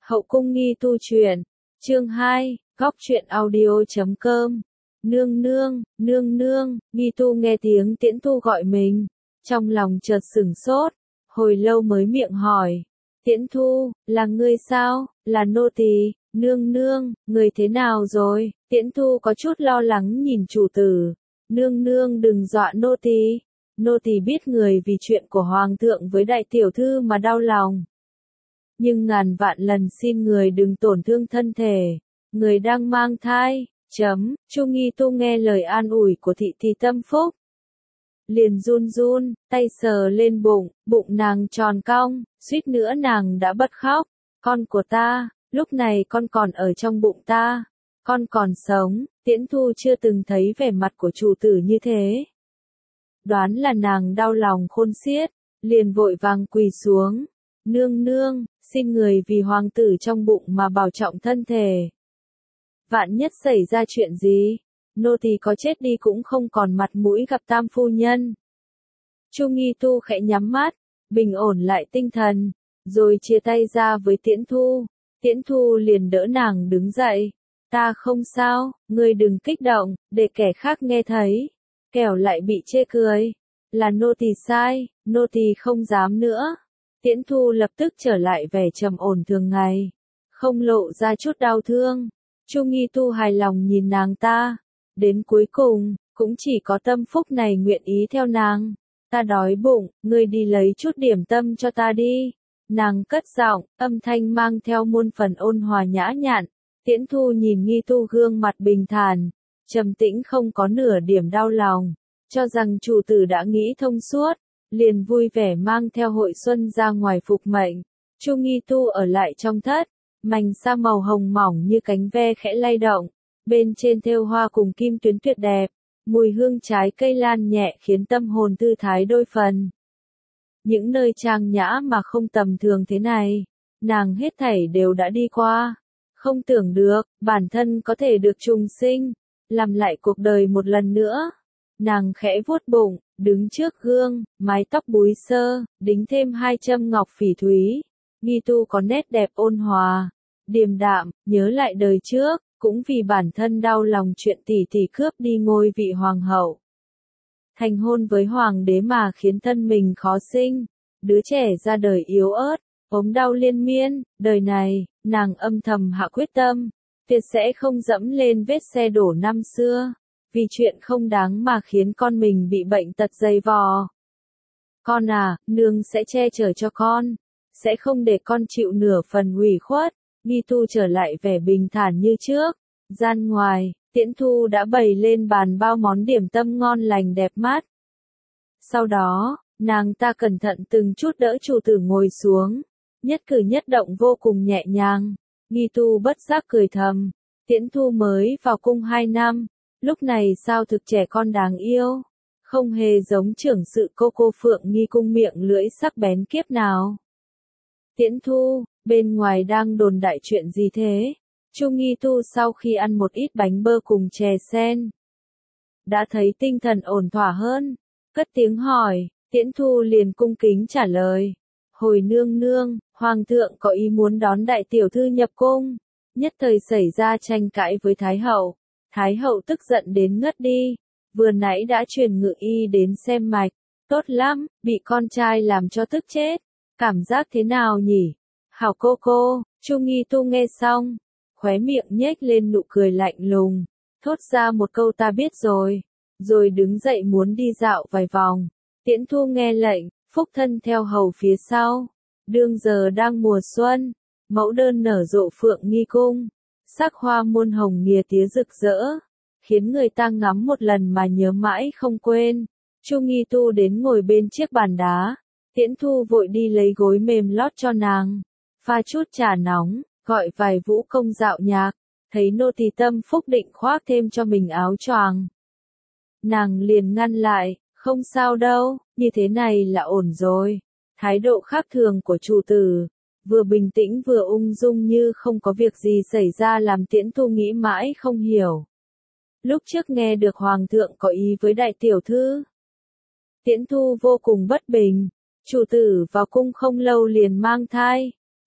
Hậu cung nghi tu truyện, chương 2, góc truyện audio.com. Nương nương, nương nương, nghi tu nghe tiếng Tiễn Thu gọi mình, trong lòng chợt sửng sốt, hồi lâu mới miệng hỏi. Tiễn Thu, là ngươi sao, là nô tỳ. Nương nương, người thế nào rồi? Tiễn Thu có chút lo lắng nhìn chủ tử. Nương nương đừng dọa nô tỳ. Nô tỳ biết người vì chuyện của hoàng thượng với đại tiểu thư mà đau lòng. Nhưng ngàn vạn lần xin người đừng tổn thương thân thể. Người đang mang thai. Chu Nghi Tu nghe lời an ủi của thị thì tâm phúc. Liền run run, tay sờ lên bụng, bụng nàng tròn cong, suýt nữa nàng đã bật khóc. Con của ta, lúc này con còn ở trong bụng ta. Con còn sống. Tiễn Thu chưa từng thấy vẻ mặt của chủ tử như thế. Đoán là nàng đau lòng khôn xiết, liền vội vàng quỳ xuống. Nương nương, xin người vì hoàng tử trong bụng mà bảo trọng thân thể. Vạn nhất xảy ra chuyện gì, nô tỳ có chết đi cũng không còn mặt mũi gặp tam phu nhân. Chu Nghi Tu khẽ nhắm mắt, bình ổn lại tinh thần, rồi chia tay ra với Tiễn Thu. Tiễn Thu liền đỡ nàng đứng dậy. Ta không sao, ngươi đừng kích động, để kẻ khác nghe thấy. Kẻo lại bị chê cười. Là nô tỳ sai, nô tỳ không dám nữa. Tiễn Thu lập tức trở lại vẻ trầm ổn thường ngày, không lộ ra chút đau thương. Chu Nghi Tu hài lòng nhìn nàng ta. Đến cuối cùng, cũng chỉ có tâm phúc này nguyện ý theo nàng. Ta đói bụng, ngươi đi lấy chút điểm tâm cho ta đi. Nàng cất giọng, âm thanh mang theo muôn phần ôn hòa nhã nhặn. Tiễn Thu nhìn Nghi Tu gương mặt bình thản, trầm tĩnh không có nửa điểm đau lòng, cho rằng chủ tử đã nghĩ thông suốt, liền vui vẻ mang theo Hội Xuân ra ngoài phục mệnh. Chu Nghi Tu ở lại trong thất, mành sa màu hồng mỏng như cánh ve khẽ lay động, bên trên thêu hoa cùng kim tuyến tuyệt đẹp, mùi hương trái cây lan nhẹ khiến tâm hồn thư thái đôi phần. Những nơi trang nhã mà không tầm thường thế này, nàng hết thảy đều đã đi qua. Không tưởng được, bản thân có thể được trùng sinh, làm lại cuộc đời một lần nữa. Nàng khẽ vuốt bụng, đứng trước gương, mái tóc búi xơ, đính thêm 2 châm ngọc phỉ thúy. Nghi Tu có nét đẹp ôn hòa, điềm đạm, nhớ lại đời trước, cũng vì bản thân đau lòng chuyện tỷ tỷ cướp đi ngôi vị hoàng hậu. Thành hôn với hoàng đế mà khiến thân mình khó sinh, đứa trẻ ra đời yếu ớt, ốm đau liên miên, đời này, nàng âm thầm hạ quyết tâm, tuyệt sẽ không dẫm lên vết xe đổ năm xưa, vì chuyện không đáng mà khiến con mình bị bệnh tật dày vò. Con à, nương sẽ che chở cho con, sẽ không để con chịu nửa phần ủy khuất. Nghi Tu trở lại vẻ bình thản như trước. Gian ngoài, Tiễn Thu đã bày lên bàn bao món điểm tâm ngon lành đẹp mắt. Sau đó, nàng ta cẩn thận từng chút đỡ chủ tử ngồi xuống. Nhất cử nhất động vô cùng nhẹ nhàng. Nghi Tu bất giác cười thầm. Tiễn Thu mới vào cung 2 năm, lúc này sao thực trẻ con đáng yêu. Không hề giống trưởng sự cô Phượng Nghi cung miệng lưỡi sắc bén kiếp nào. Tiễn Thu, bên ngoài đang đồn đại chuyện gì thế? Chu Nghi Tu sau khi ăn một ít bánh bơ cùng chè sen, đã thấy tinh thần ổn thỏa hơn, cất tiếng hỏi. Tiễn Thu liền cung kính trả lời. Hồi nương nương, hoàng thượng có ý muốn đón đại tiểu thư nhập cung, nhất thời xảy ra tranh cãi với Thái hậu. Thái hậu tức giận đến ngất đi, vừa nãy đã truyền ngự y đến xem mạch, tốt lắm, bị con trai làm cho tức chết. Cảm giác thế nào nhỉ? Hảo cô, Chu Nghi Tu nghe xong, khóe miệng nhếch lên nụ cười lạnh lùng, thốt ra một câu ta biết rồi đứng dậy muốn đi dạo vài vòng. Tiễn Thu nghe lệnh, phúc thân theo hầu phía sau. Đương giờ đang mùa xuân, mẫu đơn nở rộ Phượng Nghi cung, sắc hoa muôn hồng nghìa tía rực rỡ, khiến người ta ngắm một lần mà nhớ mãi không quên. Chu Nghi Tu đến ngồi bên chiếc bàn đá. Tiễn Thu vội đi lấy gối mềm lót cho nàng, pha chút trà nóng, gọi vài vũ công dạo nhạc, thấy nô tỳ tâm phúc định khoác thêm cho mình áo choàng. Nàng liền ngăn lại, không sao đâu, như thế này là ổn rồi. Thái độ khác thường của chủ tử, vừa bình tĩnh vừa ung dung như không có việc gì xảy ra làm Tiễn Thu nghĩ mãi không hiểu. Lúc trước nghe được hoàng thượng có ý với đại tiểu thư, Tiễn Thu vô cùng bất bình. Chủ tử vào cung không lâu liền mang thai,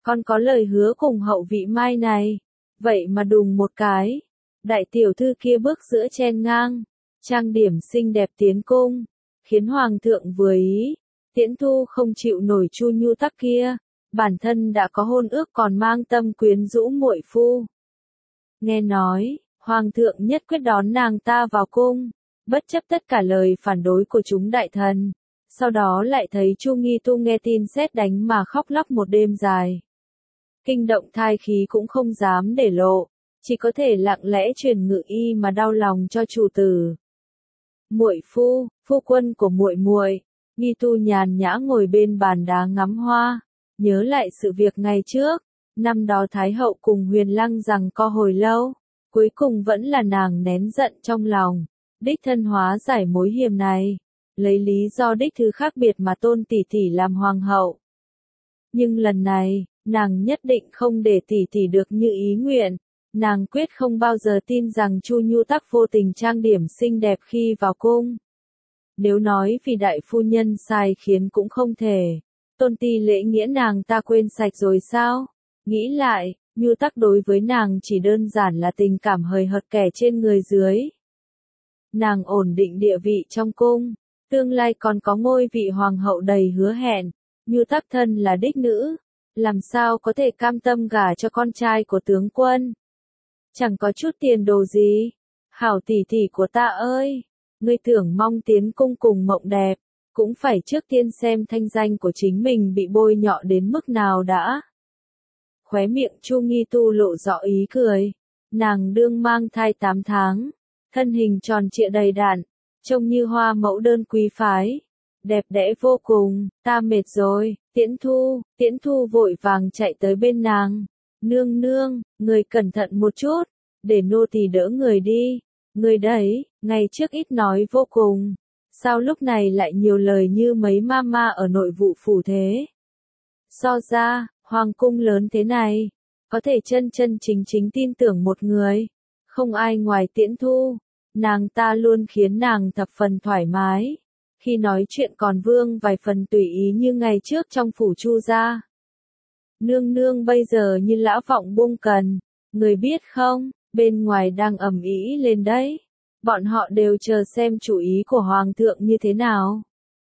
con có lời hứa cùng hậu vị mai này. Vậy mà đùng một cái, đại tiểu thư kia bước giữa chen ngang, trang điểm xinh đẹp tiến cung, khiến hoàng thượng vừa ý. Tiễn Thu không chịu nổi Chu Nhu Tắc kia, bản thân đã có hôn ước còn mang tâm quyến rũ muội phu. Nghe nói, hoàng thượng nhất quyết đón nàng ta vào cung, bất chấp tất cả lời phản đối của chúng đại thần. Sau đó lại thấy Chu Nghi Tu nghe tin sét đánh mà khóc lóc một đêm dài. Kinh động thai khí cũng không dám để lộ, chỉ có thể lặng lẽ truyền ngự y mà đau lòng cho chủ tử. Muội phu, phu quân của muội muội. Nghi Tu nhàn nhã ngồi bên bàn đá ngắm hoa, nhớ lại sự việc ngày trước, năm đó Thái hậu cùng Huyền Lăng giằng co hồi lâu, cuối cùng vẫn là nàng nén giận trong lòng, đích thân hóa giải mối hiểm này, lấy lý do đích thứ khác biệt mà tôn tỷ tỷ làm hoàng hậu. Nhưng lần này, nàng nhất định không để tỷ tỷ được như ý nguyện, nàng quyết không bao giờ tin rằng Chu Nhu Tắc vô tình trang điểm xinh đẹp khi vào cung. Nếu nói vì đại phu nhân sai khiến cũng không thể, tôn ti lễ nghĩa nàng ta quên sạch rồi sao? Nghĩ lại, Nhu Tắc đối với nàng chỉ đơn giản là tình cảm hời hợt kẻ trên người dưới. Nàng ổn định địa vị trong cung, tương lai còn có ngôi vị hoàng hậu đầy hứa hẹn, Nhu Tắc thân là đích nữ, làm sao có thể cam tâm gả cho con trai của tướng quân? Chẳng có chút tiền đồ gì. Hảo tỷ tỷ của ta ơi! Ngươi tưởng mong tiến cung cùng mộng đẹp, cũng phải trước tiên xem thanh danh của chính mình bị bôi nhọ đến mức nào đã. Khóe miệng Chu Nghi Tu lộ rõ ý cười, nàng đương mang thai 8 tháng, thân hình tròn trịa đầy đặn, trông như hoa mẫu đơn quý phái, đẹp đẽ vô cùng. Ta mệt rồi. Tiễn Thu vội vàng chạy tới bên nàng. Nương nương, người cẩn thận một chút, để nô tỳ đỡ người đi. Người đấy, ngày trước ít nói vô cùng, sao lúc này lại nhiều lời như mấy mama ở nội vụ phủ thế? So ra, hoàng cung lớn thế này, có thể chân chân chính chính tin tưởng một người, không ai ngoài Tiễn Thu, nàng ta luôn khiến nàng thập phần thoải mái, khi nói chuyện còn vương vài phần tùy ý như ngày trước trong phủ Chu gia. Nương nương bây giờ như lão vọng buông cần, người biết không? Bên ngoài đang ầm ĩ lên đấy. Bọn họ đều chờ xem chủ ý của hoàng thượng như thế nào.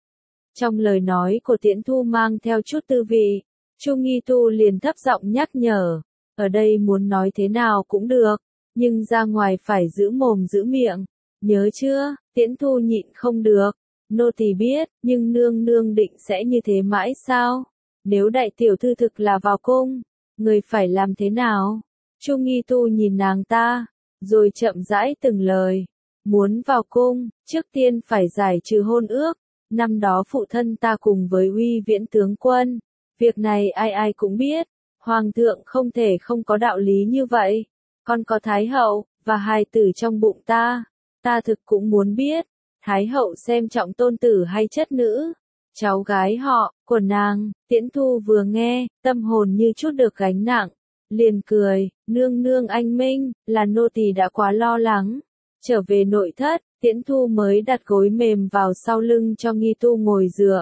Trong lời nói của Tiễn Thu mang theo chút tư vị, Chu Nghi Tu liền thấp giọng nhắc nhở, ở đây muốn nói thế nào cũng được, nhưng ra ngoài phải giữ mồm giữ miệng, nhớ chưa? Tiễn Thu nhịn không được, nô tỳ biết, nhưng nương nương định sẽ như thế mãi sao? Nếu đại tiểu thư thực là vào cung, người phải làm thế nào? Chu Nghi Tu nhìn nàng ta, rồi chậm rãi từng lời. Muốn vào cung, trước tiên phải giải trừ hôn ước. Năm đó phụ thân ta cùng với Uy Viễn tướng quân. Việc này ai ai cũng biết. Hoàng thượng không thể không có đạo lý như vậy. Còn có Thái hậu, và hài tử trong bụng ta. Ta thực cũng muốn biết. Thái hậu xem trọng tôn tử hay chất nữ. Cháu gái họ, của nàng. Tiễn Thu vừa nghe, tâm hồn như chút được gánh nặng. Liền cười, nương nương anh minh, là nô tỳ đã quá lo lắng. Trở về nội thất, Tiễn Thu mới đặt gối mềm vào sau lưng cho Nghi Tu ngồi dựa.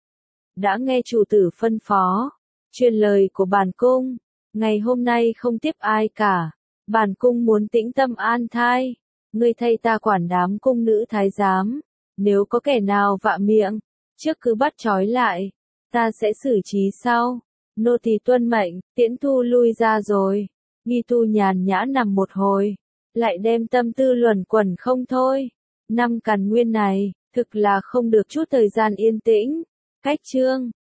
Đã nghe chủ tử phân phó, truyền lời của bản cung, ngày hôm nay không tiếp ai cả. Bản cung muốn tĩnh tâm an thai, ngươi thay ta quản đám cung nữ thái giám. Nếu có kẻ nào vạ miệng, trước cứ bắt trói lại, ta sẽ xử trí sau. Nô tỳ tuân mệnh. Tiễn Thu lui ra rồi. Nghi Tu nhàn nhã nằm một hồi, lại đem tâm tư luẩn quẩn không thôi. Năm Càn Nguyên này, thực là không được chút thời gian yên tĩnh. Cách chương